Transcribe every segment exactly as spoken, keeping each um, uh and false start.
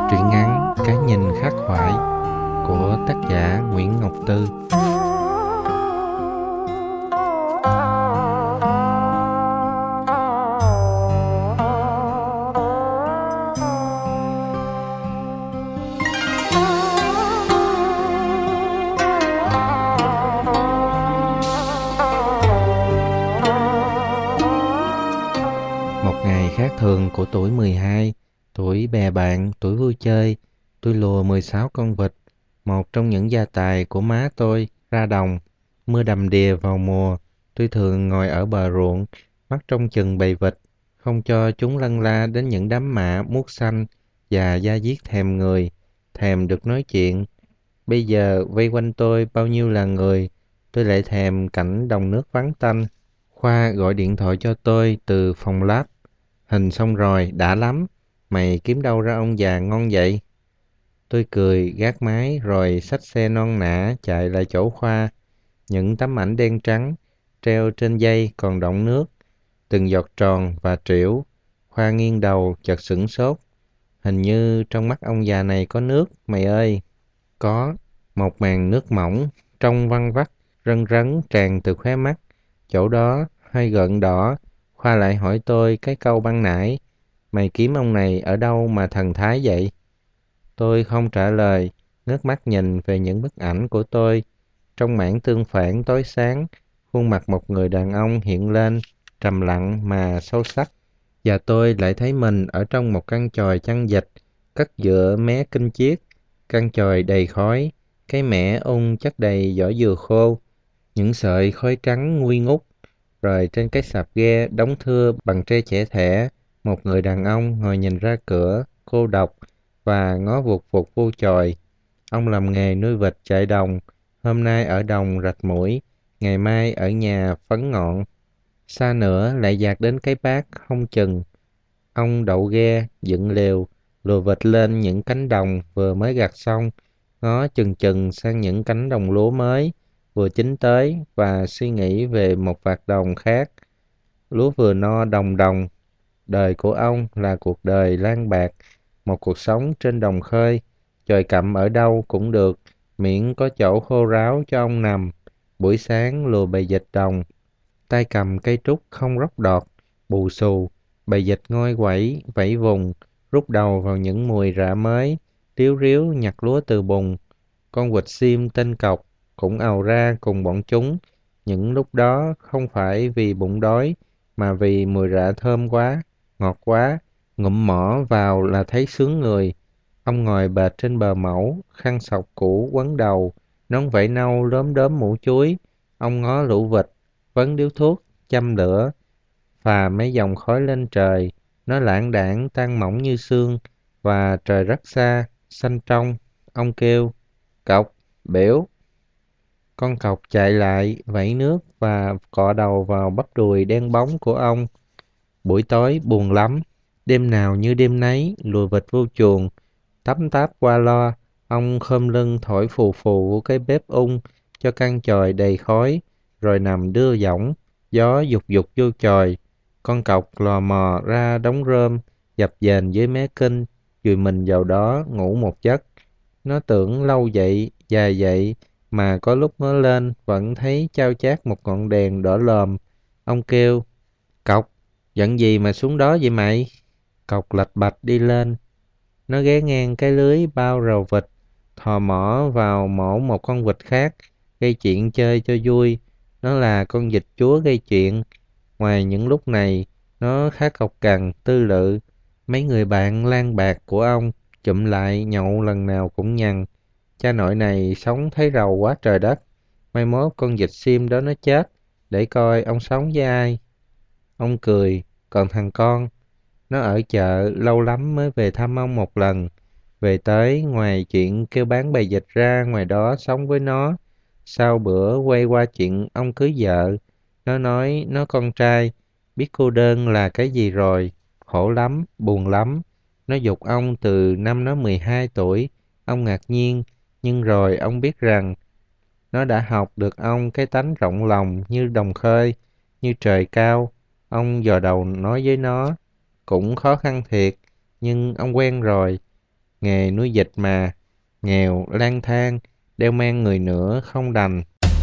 Truyện ngắn Cái nhìn khắc khoải của tác giả Nguyễn Ngọc Tư. Một ngày khác thường của tuổi mười hai, tuổi bè bạn, tuổi vui chơi, tôi lùa mười sáu con vịt, một trong những gia tài của má tôi, ra đồng. Mưa đầm đìa vào mùa, tôi thường ngồi ở bờ ruộng, mắt trông chừng bầy vịt, không cho chúng lân la đến những đám mạ muốt xanh và da diết thèm người, thèm được nói chuyện. Bây giờ vây quanh tôi bao nhiêu là người, tôi lại thèm cảnh đồng nước vắng tanh. Khoa gọi điện thoại cho tôi từ phòng lab. Hình xong rồi, đã lắm. Mày kiếm đâu ra ông già ngon vậy? Tôi cười, gác máy, rồi xách xe non nả chạy lại chỗ Khoa. Những tấm ảnh đen trắng, treo trên dây còn đọng nước, từng giọt tròn và trĩu. Khoa nghiêng đầu, chợt sửng sốt. Hình như trong mắt ông già này có nước, mày ơi. Có, một màn nước mỏng, trong văng vắt, rân rấn tràn từ khóe mắt. Chỗ đó, hơi gợn đỏ. Khoa lại hỏi tôi cái câu ban nãy. Mày kiếm ông này ở đâu mà thần thái vậy? Tôi không trả lời, ngước mắt nhìn về những bức ảnh của tôi. Trong mảng tương phản tối sáng, khuôn mặt một người đàn ông hiện lên, trầm lặng mà sâu sắc. Và tôi lại thấy mình ở trong một căn chòi chăn dịch, cất giữa mé kinh chiết. Căn chòi đầy khói, cái mẻ ung chất đầy vỏ dừa khô, những sợi khói trắng ngui ngút. Rồi trên cái sạp ghe đóng thưa bằng tre chẻ thẻ, một người đàn ông ngồi nhìn ra cửa, cô độc và ngó vụt vụt vô chòi. Ông làm nghề nuôi vịt chạy đồng, hôm nay ở đồng rạch mũi, ngày mai ở nhà phấn ngọn. Xa nữa lại dạt đến cái bát không chừng. Ông đậu ghe, dựng lều, lùa vịt lên những cánh đồng vừa mới gặt xong, ngó chừng chừng sang những cánh đồng lúa mới vừa chín tới và suy nghĩ về một vạt đồng khác. Lúa vừa no đồng đồng. Đời của ông là cuộc đời lang bạc, một cuộc sống trên đồng khơi. Trời cặm ở đâu cũng được, miễn có chỗ khô ráo cho ông nằm. Buổi sáng lùa bầy vịt đồng, tay cầm cây trúc không róc đọt, bù xù. Bầy vịt ngoi quẩy, vẫy vùng, rút đầu vào những mùi rạ mới, ríu ríu nhặt lúa từ bùn. Con vịt xiêm tên Cọc cũng ào ra cùng bọn chúng. Những lúc đó không phải vì bụng đói, mà vì mùi rạ thơm quá, ngọt quá, ngụm mỏ vào là thấy sướng người. Ông ngồi bệt trên bờ mẫu, khăn sọc cũ quấn đầu, nón vải nâu lốm đốm mũ chuối. Ông ngó lũ vịt, vấn điếu thuốc, châm lửa, phà mấy dòng khói lên trời. Nó lãng đãng tan mỏng như sương, và trời rất xa, xanh trong. Ông kêu, Cọc, biểu. Con cọc chạy lại, vẫy nước và cọ đầu vào bắp đùi đen bóng của ông. Buổi tối buồn lắm. Đêm nào như đêm nấy, lùa vịt vô chuồng, tắm táp qua lo. Ông khom lưng thổi phù phù của cái bếp ung cho căn chòi đầy khói, rồi nằm đưa võng. Gió dục dục vô chòi. Con cọc lò mò ra đống rơm, dập dềnh dưới mé kinh, chùi mình vào đó ngủ một giấc. Nó tưởng lâu vậy, dài vậy, mà có lúc nó lên vẫn thấy chao chát một ngọn đèn đỏ lòm. Ông kêu, Cọc, giận gì mà xuống đó vậy mày? Cọc lạch bạch đi lên. Nó ghé ngang cái lưới bao rầu vịt, thò mỏ vào mổ một con vịt khác, gây chuyện chơi cho vui. Nó là con vịt chúa gây chuyện. Ngoài những lúc này, nó khá cọc cằn, tư lự. Mấy người bạn lang bạc của ông chụm lại nhậu lần nào cũng nhằn. Cha nội này sống thấy rầu quá trời đất. Mai mốt con vịt sim đó nó chết, để coi ông sống với ai. Ông cười, còn thằng con, nó ở chợ lâu lắm mới về thăm ông một lần. Về tới, ngoài chuyện kêu bán bầy vịt ra, ngoài đó sống với nó. Sau bữa quay qua chuyện ông cưới vợ, nó nói nó con trai, biết cô đơn là cái gì rồi, khổ lắm, buồn lắm. Nó giục ông từ năm nó mười hai tuổi, ông ngạc nhiên, nhưng rồi ông biết rằng nó đã học được ông cái tánh rộng lòng như đồng khơi, như trời cao. Ông dò đầu nói với nó, cũng khó khăn thiệt, nhưng ông quen rồi. nghề nuôi vịt mà, nghèo, lang thang, đeo mang người nữa không đành.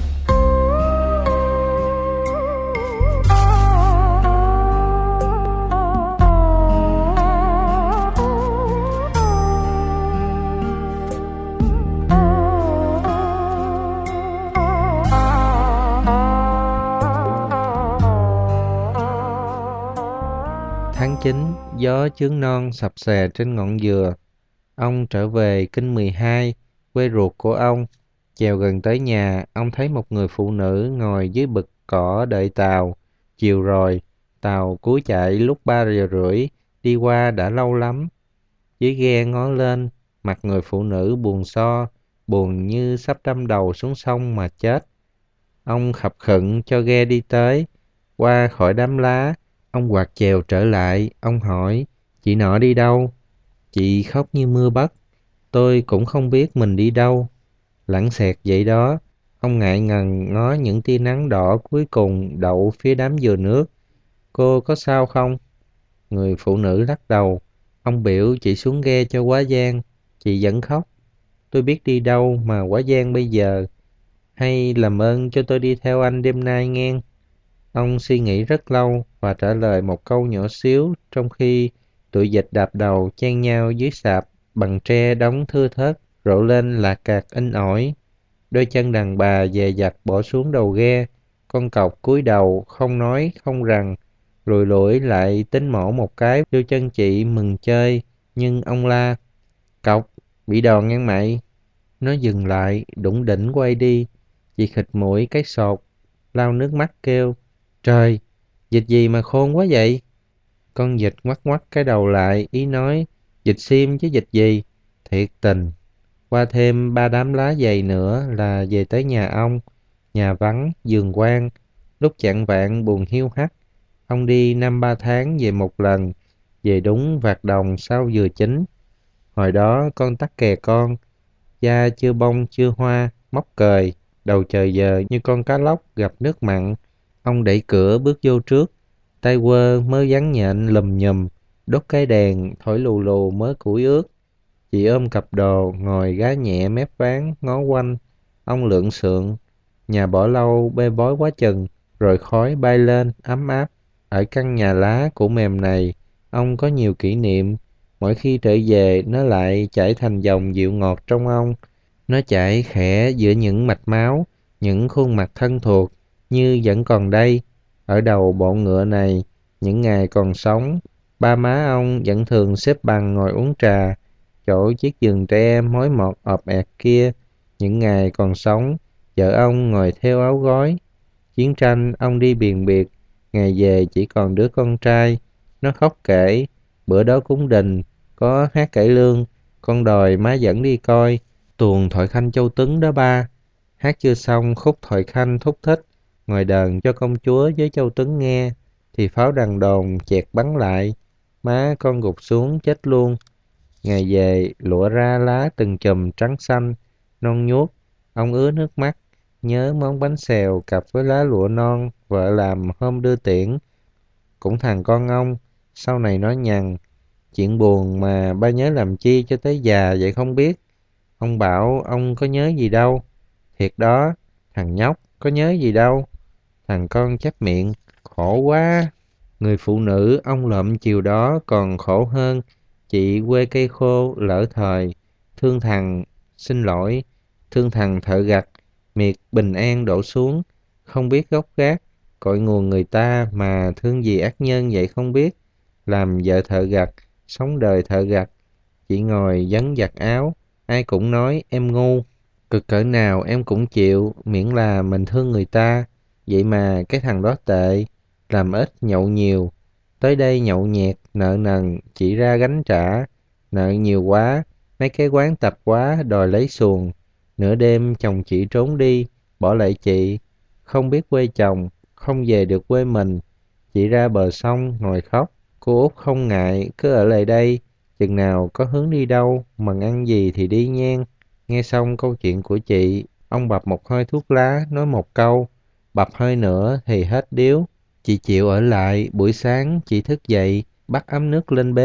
Tháng chín, gió chướng non sập sè trên ngọn dừa. Ông trở về Kinh mười hai, quê ruột của ông. Chèo gần tới nhà, ông thấy một người phụ nữ ngồi dưới bụi cỏ đợi tàu. Chiều rồi, tàu cúi chạy lúc ba giờ rưỡi, đi qua đã lâu lắm. Dưới ghe ngó lên, mặt người phụ nữ buồn so, buồn như sắp đâm đầu xuống sông mà chết. Ông khập khựng cho ghe đi tới, qua khỏi đám lá. Ông quạt chèo trở lại, ông hỏi, chị nọ đi đâu? Chị khóc như mưa bất. Tôi cũng không biết mình đi đâu. Lãng xẹt vậy đó. Ông ngại ngần ngó những tia nắng đỏ cuối cùng đậu phía đám dừa nước. Cô có sao không? Người phụ nữ lắc đầu. Ông biểu chị xuống ghe cho quá giang. Chị vẫn khóc. Tôi biết đi đâu mà quá giang bây giờ. Hay làm ơn cho tôi đi theo anh đêm nay nghe. Ông suy nghĩ rất lâu và trả lời một câu nhỏ xíu trong khi tụi vịt đạp đầu chen nhau dưới sạp bằng tre đóng thưa thớt rộ lên lạc cạc in ỏi. Đôi chân đàn bà dè dặt bỏ xuống đầu ghe, con cọc cúi đầu không nói không rằng, lùi lủi lại tính mổ một cái vô chân chị mừng chơi, nhưng ông la, cọc, bị đòn ngang mày. Nó dừng lại, đủng đỉnh quay đi, chị khịt mũi cái sột, lau nước mắt kêu, trời, vịt gì mà khôn quá vậy? Con vịt ngoắc ngoắc cái đầu lại, ý nói, vịt xiêm chứ vịt gì? Thiệt tình. Qua thêm ba đám lá dày nữa là về tới nhà ông, nhà vắng, giường quang. Lúc chạng vạng buồn hiu hắt, ông đi năm ba tháng về một lần, về đúng vạt đồng sau vừa chín. Hồi đó con tắc kè con, da chưa bông chưa hoa, móc cời, đầu trời giờ như con cá lóc gặp nước mặn. Ông đẩy cửa bước vô trước, tay quơ mớ ván nhện lùm nhùm, đốt cái đèn, thổi lù lù mớ củi ướt. Chị ôm cặp đồ, ngồi gá nhẹ mép ván, ngó quanh. Ông lượn xượng, nhà bỏ lâu bê bối quá chừng, rồi khói bay lên, ấm áp. Ở căn nhà lá của mềm này, ông có nhiều kỷ niệm. Mỗi khi trở về, nó lại chảy thành dòng dịu ngọt trong ông. Nó chảy khẽ giữa những mạch máu, những khuôn mặt thân thuộc, như vẫn còn đây. Ở đầu bộ ngựa này, những ngày còn sống, ba má ông vẫn thường xếp bằng ngồi uống trà, chỗ chiếc giường trẻ em mối mọt ọp ẹt kia. Những ngày còn sống, vợ ông ngồi theo áo gói. Chiến tranh ông đi biền biệt, ngày về chỉ còn đứa con trai. Nó khóc kể, bữa đó cúng đình, có hát cải lương, con đòi má dẫn đi coi. Tuồng Thoại Khanh Châu Tuấn đó ba. Hát chưa xong khúc Thoại Khanh thúc thích, ngồi đờn cho công chúa với Châu Tuấn nghe, thì pháo đàn đồn chẹt bắn lại. Má con gục xuống chết luôn. Ngày về, lụa ra lá từng chùm trắng xanh, non nhuốt. Ông ứa nước mắt, nhớ món bánh xèo cặp với lá lụa non vợ làm hôm đưa tiễn. Cũng thằng con ông, sau này nói nhằn, chuyện buồn mà ba nhớ làm chi cho tới già vậy không biết. Ông bảo ông có nhớ gì đâu. Thiệt đó, thằng nhóc, có nhớ gì đâu. Thằng con chép miệng, khổ quá. Người phụ nữ ông lượm chiều đó còn khổ hơn. Chị quê cây khô lỡ thời, thương thằng, xin lỗi, thương thằng thợ gặt, miệt bình an đổ xuống, không biết gốc gác, cội nguồn người ta mà thương gì ác nhân vậy không biết. Làm vợ thợ gặt, sống đời thợ gặt, chị ngồi vấn giặt áo, ai cũng nói em ngu. Cực cỡ nào em cũng chịu, miễn là mình thương người ta. Vậy mà cái thằng đó tệ, làm ít nhậu nhiều. Tới đây nhậu nhẹt, nợ nần, chỉ ra gánh trả. Nợ nhiều quá, mấy cái quán tập quá đòi lấy xuồng. Nửa đêm chồng chị trốn đi, bỏ lại chị. Không biết quê chồng, không về được quê mình. Chị ra bờ sông ngồi khóc. Cô út không ngại, cứ ở lại đây. Chừng nào có hướng đi đâu, mần ăn gì thì đi nhen. Nghe xong câu chuyện của chị, ông bập một hơi thuốc lá, nói một câu. Bập hơi nữa thì hết điếu. Chị chịu ở lại, buổi sáng chị thức dậy, bắt ấm nước lên bếp.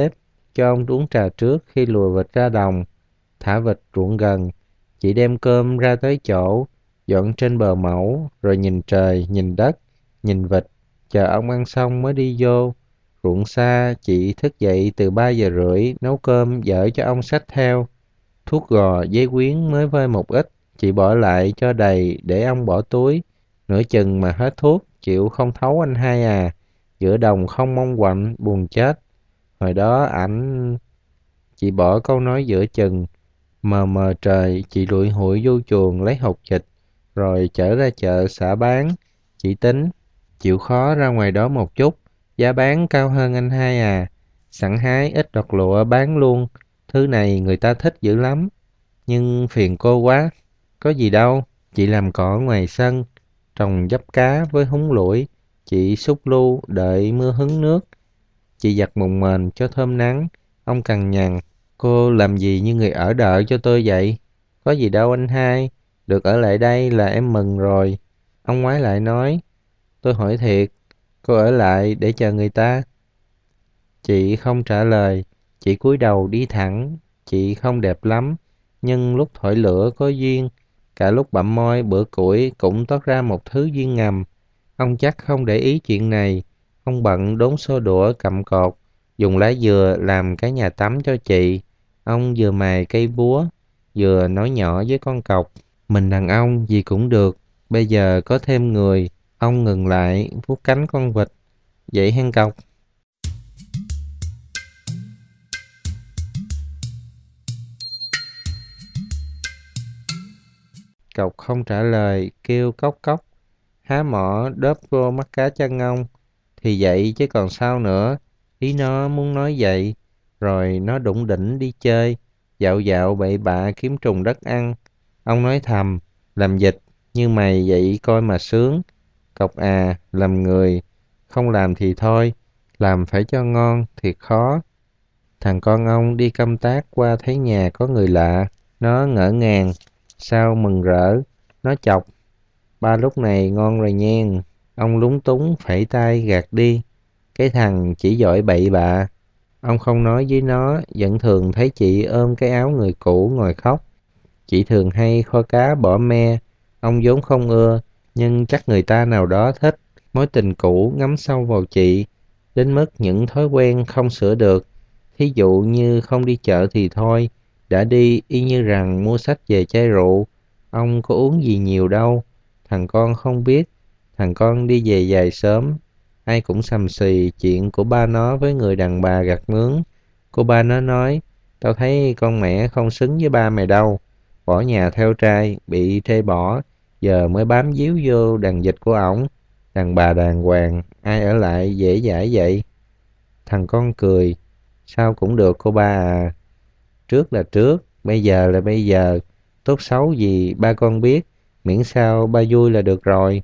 cho ông uống trà trước khi lùa vịt ra đồng, thả vịt ruộng gần. Chị đem cơm ra tới chỗ, dọn trên bờ mẫu, rồi nhìn trời, nhìn đất, nhìn vịt, chờ ông ăn xong mới đi vô. Ruộng xa, chị thức dậy từ ba giờ rưỡi, nấu cơm dở cho ông xách theo. Thuốc gò, giấy quyến mới vơi một ít, chị bỏ lại cho đầy để ông bỏ túi. Nửa chừng mà hết thuốc, chịu không thấu anh hai à. Giữa đồng không mong quạnh, buồn chết. Hồi đó ảnh... Chị bỏ câu nói giữa chừng. Mờ mờ trời, chị lủi hủi vô chuồng lấy hột vịt, rồi chở ra chợ xả bán. Chị tính, chịu khó ra ngoài đó một chút, giá bán cao hơn anh hai à. Sẵn hái ít đọt lụa bán luôn, thứ này người ta thích dữ lắm. Nhưng phiền cô quá, có gì đâu, chị làm cỏ ngoài sân, trồng giấp cá với húng lủi, chị xúc lu đợi mưa hứng nước, chị giặt mùng mền cho thơm nắng. Ông cằn nhằn, cô làm gì như người ở đợi cho tôi vậy? Có gì đâu anh hai, được ở lại đây là em mừng rồi. Ông ngoái lại nói, tôi hỏi thiệt, cô ở lại để chờ người ta? Chị không trả lời, chị cúi đầu đi thẳng. Chị không đẹp lắm, nhưng lúc thổi lửa có duyên, cả lúc bặm môi bữa củi cũng toát ra một thứ duyên ngầm. Ông chắc không để ý chuyện này. Ông bận đốn xô đũa cặm cột, dùng lá dừa làm cái nhà tắm cho chị. Ông vừa mài cây búa, vừa nói nhỏ với con cọc. Mình đàn ông gì cũng được, bây giờ có thêm người. Ông ngừng lại, vuốt cánh con vịt. Vậy hen cọc. Cọc không trả lời, kêu cốc cốc. Há mỏ đớp vô mắt cá chân ông. Thì vậy chứ còn sao nữa. Ý nó muốn nói vậy. Rồi nó đủng đỉnh đi chơi, dạo dạo bậy bạ kiếm trùng đất ăn. Ông nói thầm, làm dịch, như mày vậy coi mà sướng. Cọc à, làm người, không làm thì thôi, làm phải cho ngon, thiệt khó. Thằng con ông đi công tác qua thấy nhà có người lạ, nó ngỡ ngàng, sao mừng rỡ, nó chọc. Ba lúc này ngon rồi nhen. Ông lúng túng phẩy tay gạt đi. Cái thằng chỉ giỏi bậy bạ. Ông không nói với nó, vẫn thường thấy chị ôm cái áo người cũ ngồi khóc. Chị thường hay kho cá bỏ me. Ông vốn không ưa, nhưng chắc người ta nào đó thích. Mối tình cũ ngấm sâu vào chị, đến mức những thói quen không sửa được. Thí dụ như không đi chợ thì thôi, đã đi y như rằng mua sách về chai rượu. Ông có uống gì nhiều đâu. Thằng con không biết, thằng con đi về dài sớm. Ai cũng sầm xì chuyện của ba nó với người đàn bà gặt mướn. Cô ba nó nói, tao thấy con mẹ không xứng với ba mày đâu. Bỏ nhà theo trai, bị thê bỏ, giờ mới bám víu vô đàn dịch của ổng. Đàn bà đàng hoàng, ai ở lại dễ dãi vậy? Thằng con cười, sao cũng được cô ba à. Trước là trước, bây giờ là bây giờ. Tốt xấu gì ba con biết, miễn sao ba vui là được rồi.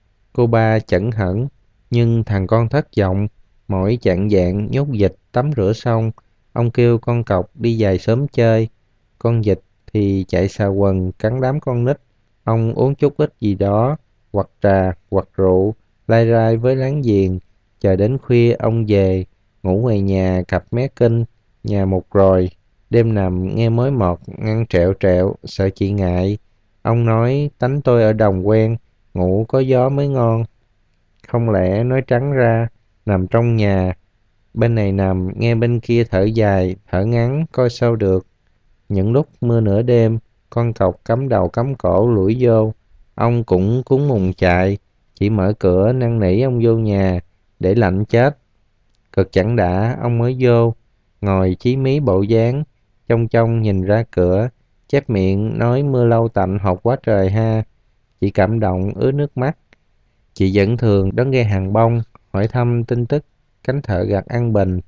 Cô ba chẩn hẳn, nhưng thằng con thất vọng. Mỗi chạng vạng nhốt vịt tắm rửa xong, ông kêu con cọc đi dài sớm chơi. Con vịt thì chạy xà quần cắn đám con nít. Ông uống chút ít gì đó, hoặc trà, hoặc rượu, lai rai với láng giềng. Chờ đến khuya ông về, ngủ ngoài nhà cặp mé kinh, nhà một rồi. Đêm nằm nghe mối mọt ngăn trẹo trẹo, sợ chị ngại. Ông nói tánh tôi ở đồng quen, ngủ có gió mới ngon. Không lẽ nói trắng ra, nằm trong nhà, bên này nằm nghe bên kia thở dài, thở ngắn coi sao được. Những lúc mưa nửa đêm, con cọc cắm đầu cắm cổ lủi vô. Ông cũng cuống mùng chạy, chỉ mở cửa năn nỉ ông vô nhà, để lạnh chết. Cực chẳng đã, ông mới vô, ngồi chí mí bộ dáng, chông chông nhìn ra cửa, chép miệng nói mưa lâu tạnh hột quá trời ha. Chị cảm động ứa nước mắt. Chị vẫn thường đón nghe hàng bông, hỏi thăm tin tức cánh thợ gặt An Bình.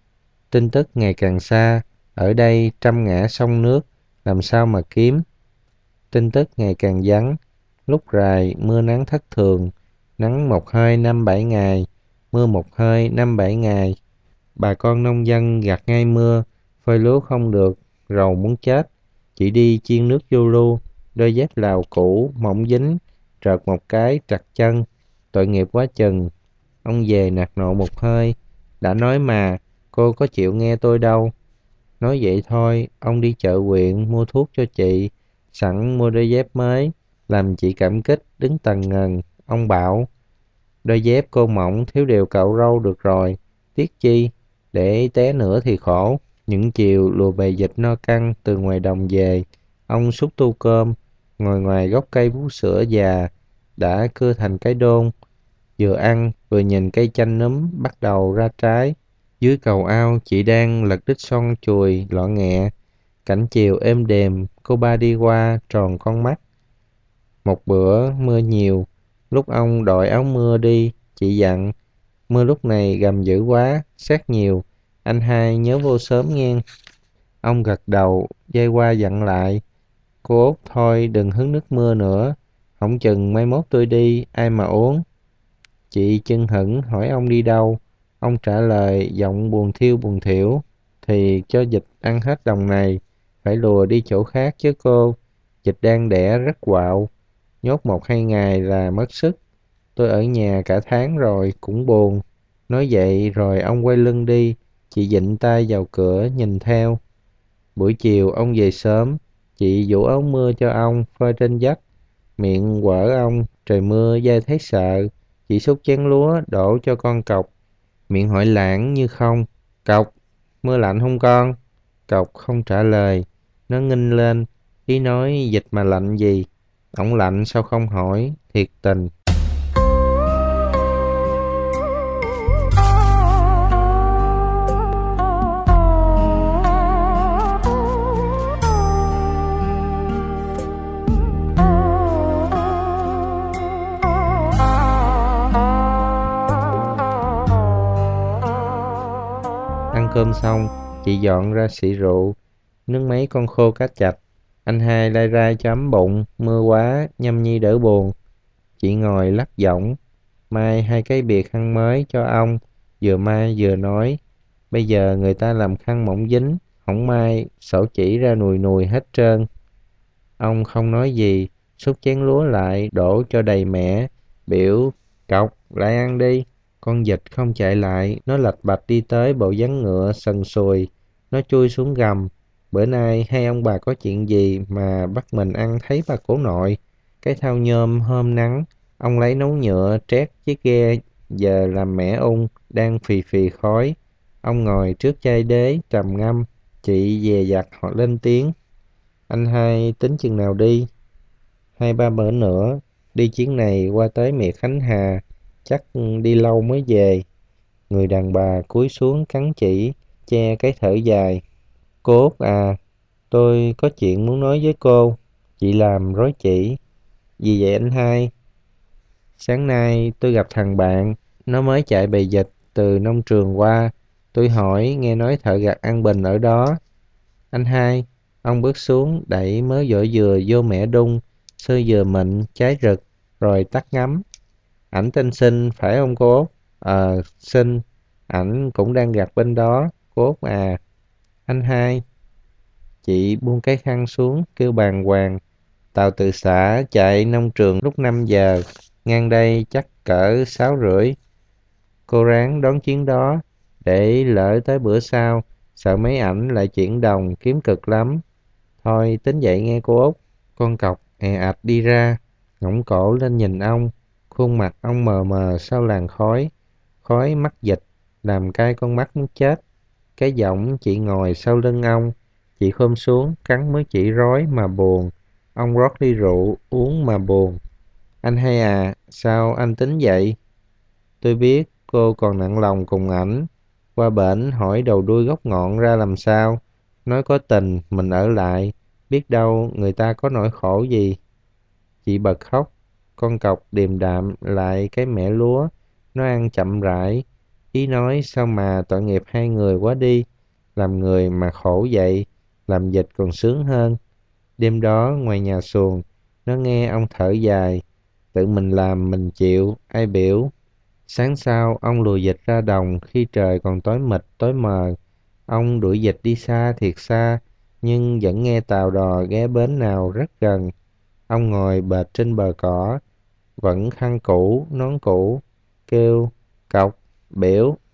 Tin tức ngày càng xa, ở đây trăm ngã sông nước, làm sao mà kiếm. Tin tức ngày càng vắng, lúc rày mưa nắng thất thường, nắng một hơi năm bảy ngày, mưa một hơi năm bảy ngày. Bà con nông dân gặt ngay mưa, phơi lúa không được, rầu muốn chết. Chỉ đi chiên nước vô lu, đôi dép Lào cũ, mỏng dính, trợt một cái trật chân, tội nghiệp quá chừng. Ông về nạt nộ một hơi, đã nói mà, cô có chịu nghe tôi đâu. Nói vậy thôi, ông đi chợ huyện mua thuốc cho chị, sẵn mua đôi dép mới, làm chị cảm kích đứng tần ngần. Ông bảo, đôi dép cô mỏng thiếu đều cạo râu được rồi, tiếc chi, để té nữa thì khổ. Những chiều lùa bầy dịch no căng từ ngoài đồng về, ông xúc tu cơm, ngồi ngoài gốc cây vú sữa già, đã cưa thành cái đôn, vừa ăn vừa nhìn cây chanh núm bắt đầu ra trái. Dưới cầu ao chị đang lật đít son chùi lọ nghẹ, cảnh chiều êm đềm, cô ba đi qua tròn con mắt. Một bữa mưa nhiều, lúc ông đội áo mưa đi, chị dặn, mưa lúc này gầm dữ quá, xét nhiều, anh hai nhớ vô sớm nghe. Ông gật đầu, dây qua dặn lại, cô Út thôi đừng hứng nước mưa nữa, hổng chừng mai mốt tôi đi, ai mà uống. Chị chưng hửng hỏi ông đi đâu, ông trả lời giọng buồn thiêu buồn thiểu, thì cho vịt ăn hết đồng này, phải lùa đi chỗ khác chứ cô, vịt đang đẻ rất quạo, nhốt một hai ngày là mất sức, tôi ở nhà cả tháng rồi cũng buồn. Nói vậy rồi ông quay lưng đi, chị vịn tay vào cửa nhìn theo. Buổi chiều ông về sớm, chị vũ áo mưa cho ông phơi trên vách, miệng quở ông, trời mưa dai thấy sợ, chị xúc chén lúa đổ cho con cọc, miệng hỏi lãng như không, cọc, mưa lạnh không con? Cọc không trả lời, nó nghinh lên, ý nói dịch mà lạnh gì, ổng lạnh sao không hỏi, thiệt tình. Ăn cơm xong, chị dọn ra xị rượu, nước mấy con khô cá chạch. Anh hai lai rai cho ấm bụng, mưa quá, nhâm nhi đỡ buồn. Chị ngồi lắc giọng, mai hai cái bìa khăn mới cho ông, vừa mai vừa nói. Bây giờ người ta làm khăn mỏng dính, hổng mai, sổ chỉ ra nùi nùi hết trơn. Ông không nói gì, xúc chén lúa lại, đổ cho đầy mẻ, biểu, cọc, lại ăn đi. Con vịt không chạy lại, nó lạch bạch đi tới bộ vắn ngựa sần sùi, nó chui xuống gầm. Bữa nay hai ông bà có chuyện gì mà bắt mình ăn thấy bà cố nội. Cái thau nhôm hôm nắng, ông lấy nấu nhựa trét chiếc ghe, giờ làm mẻ ung, đang phì phì khói. Ông ngồi trước chai đế, trầm ngâm, chị dè dặt họ lên tiếng. Anh hai tính chừng nào đi? Hai ba bữa nữa, đi chuyến này qua tới miệt Khánh Hà, chắc đi lâu mới về. Người đàn bà cúi xuống cắn chỉ, che cái thở dài. Cô Út à, tôi có chuyện muốn nói với cô. Chị làm rối chỉ. Gì vậy anh hai? Sáng nay tôi gặp thằng bạn, nó mới chạy bầy dịch từ nông trường qua. Tôi hỏi, nghe nói thợ gặt An Bình ở đó. Anh hai, ông bước xuống đẩy mớ vỏ dừa vô mẻ đun, xơ dừa mịn, trái rực, rồi tắt ngắm. Ảnh tên Sinh phải không cô? Ờ, Sinh, ảnh cũng đang gặt bên đó, cô à. Anh hai, chị buông cái khăn xuống, kêu bàng hoàng. Tàu từ xã chạy nông trường lúc năm giờ, ngang đây chắc cỡ sáu rưỡi. Cô ráng đón chuyến đó, để lỡ tới bữa sau, sợ mấy ảnh lại chuyển đồng kiếm cực lắm. Thôi tính vậy nghe cô Út. Con cọc è ạch đi ra, ngẩng cổ lên nhìn ông. Khuôn mặt ông mờ mờ sau làn khói, khói mắc dịch, làm cay con mắt muốn chết. Cái giọng chị ngồi sau lưng ông, chị khom xuống, cắn mới chỉ rói mà buồn. Ông rót ly rượu, uống mà buồn. Anh hay à, sao anh tính vậy? Tôi biết cô còn nặng lòng cùng ảnh. Qua bển hỏi đầu đuôi gốc ngọn ra làm sao. Nói có tình, mình ở lại. Biết đâu người ta có nỗi khổ gì. Chị bật khóc. Con cọc điềm đạm lại cái mẻ lúa. Nó ăn chậm rãi. Ý nói sao mà tội nghiệp hai người quá đi. Làm người mà khổ vậy. Làm dịch còn sướng hơn. Đêm đó ngoài nhà xuồng, nó nghe ông thở dài. Tự mình làm mình chịu, ai biểu. Sáng sau, ông lùa vịt ra đồng khi trời còn tối mịt tối mờ. Ông đuổi vịt đi xa thiệt xa, nhưng vẫn nghe tàu đò ghé bến nào rất gần. Ông ngồi bệt trên bờ cỏ, vẫn khăn cũ, nón cũ, kêu, cọc, biểu.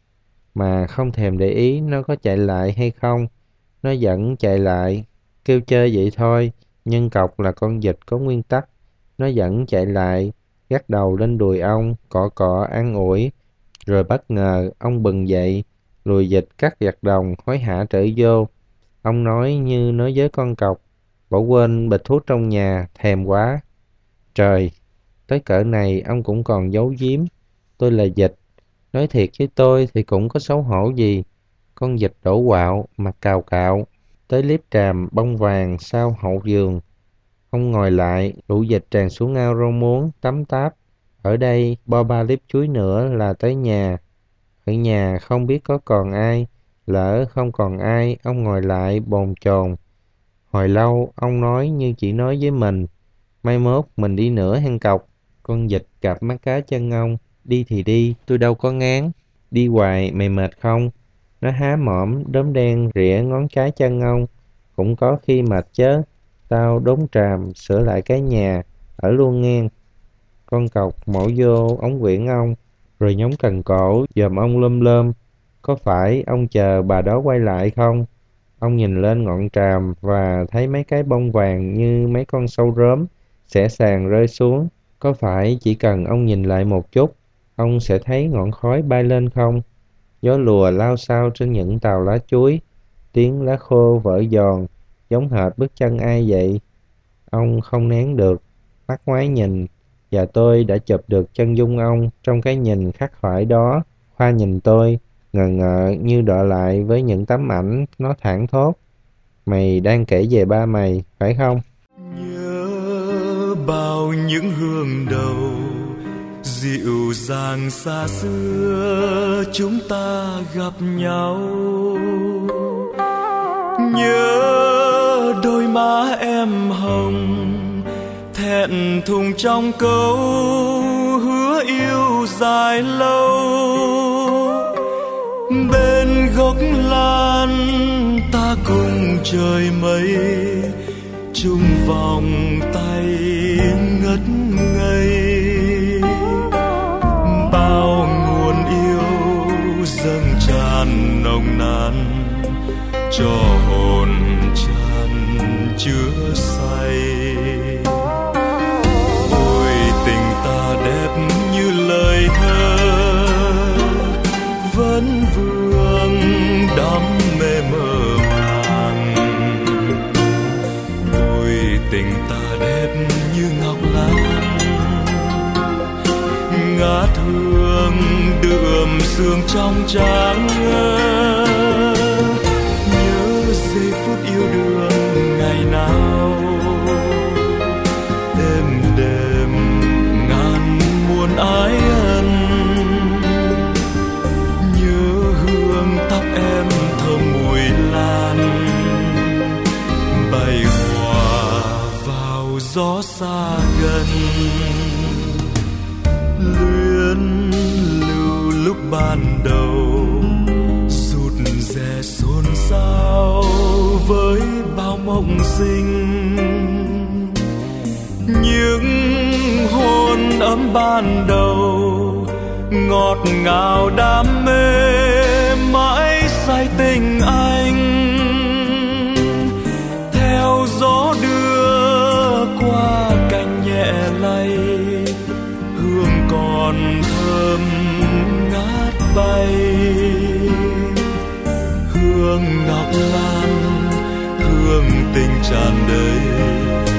mà không thèm để ý nó có chạy lại hay không. Nó vẫn chạy lại, kêu chơi vậy thôi, nhưng cọc là con vịt có nguyên tắc. Nó vẫn chạy lại, gác đầu lên đùi ông, cọ cọ an ủi. Rồi bất ngờ, ông bừng dậy, lùi vịt cắt vạt đồng, hối hả trở vô. Ông nói như nói với con cọc, bỏ quên bịch thuốc trong nhà, thèm quá. Trời, tới cỡ này ông cũng còn giấu giếm. Tôi là vịt, nói thiệt với tôi thì cũng có xấu hổ gì. Con vịt đổ quạo, mặt cào cạo, tới liếp tràm bông vàng sau hậu giường. Ông ngồi lại, lũ vịt tràn xuống ao rau muống, tắm táp. Ở đây, bo ba liếp chuối nữa là tới nhà. Ở nhà không biết có còn ai, lỡ không còn ai, ông ngồi lại bồn chồn. Hồi lâu, ông nói như chỉ nói với mình, mai mốt mình đi nữa hen cọc. Con vịt cặp mắt cá chân ông, đi thì đi, tôi đâu có ngán. Đi hoài mày mệt không? Nó há mỏm, đốm đen rỉa ngón cái chân ông. Cũng có khi mệt chớ, tao đốn tràm, sửa lại cái nhà, ở luôn nghe. Con cọc mổ vô ống quyển ông, rồi nhúng cần cổ, dòm ông lơm lơm. Có phải ông chờ bà đó quay lại không? Ông nhìn lên ngọn tràm và thấy mấy cái bông vàng như mấy con sâu rớm xẻ sàn rơi xuống. Có phải chỉ cần ông nhìn lại một chút, ông sẽ thấy ngọn khói bay lên không? Gió lùa lao xao trên những tàu lá chuối, tiếng lá khô vỡ giòn, giống hệt bước chân ai vậy? Ông không nén được, mắt ngoái nhìn, và tôi đã chụp được chân dung ông trong cái nhìn khắc khoải đó. Khoa nhìn tôi, ngờ ngợ như đọ lại với những tấm ảnh, nó thảng thốt. Mày đang kể về ba mày, phải không? Nhớ bao những hương đầu, dịu dàng xa xưa chúng ta gặp nhau. Nhớ đôi má em hồng, thẹn thùng trong câu hứa yêu dài lâu. Bên gốc lan ta cùng trời mây, chung vòng tay ngất ngây. Bao nguồn yêu dâng tràn nồng nàn, cho hồn tràn chứa say. Ôi tình ta đẹp như lời thơ, vẫn vương đắm mê mơ màng. Ôi tình ta đẹp như ngọc lan, ngát hương đượm sương trong trắng. Nhớ giây phút yêu đương ngày nào, êm đềm ngàn muôn ái ân. Nhớ hương tóc em thơm mùi lan, bay hòa vào gió xa gần. Luyến lưu lúc ban đầu, rụt rè xôn xao với bao mộng sinh. Những hôn ấm ban đầu, ngọt ngào đam mê mãi say tình anh. Theo gió đưa qua cành nhẹ lay, hương còn thơm ngát bay. Hương ngọc lan, hương tình tràn đầy,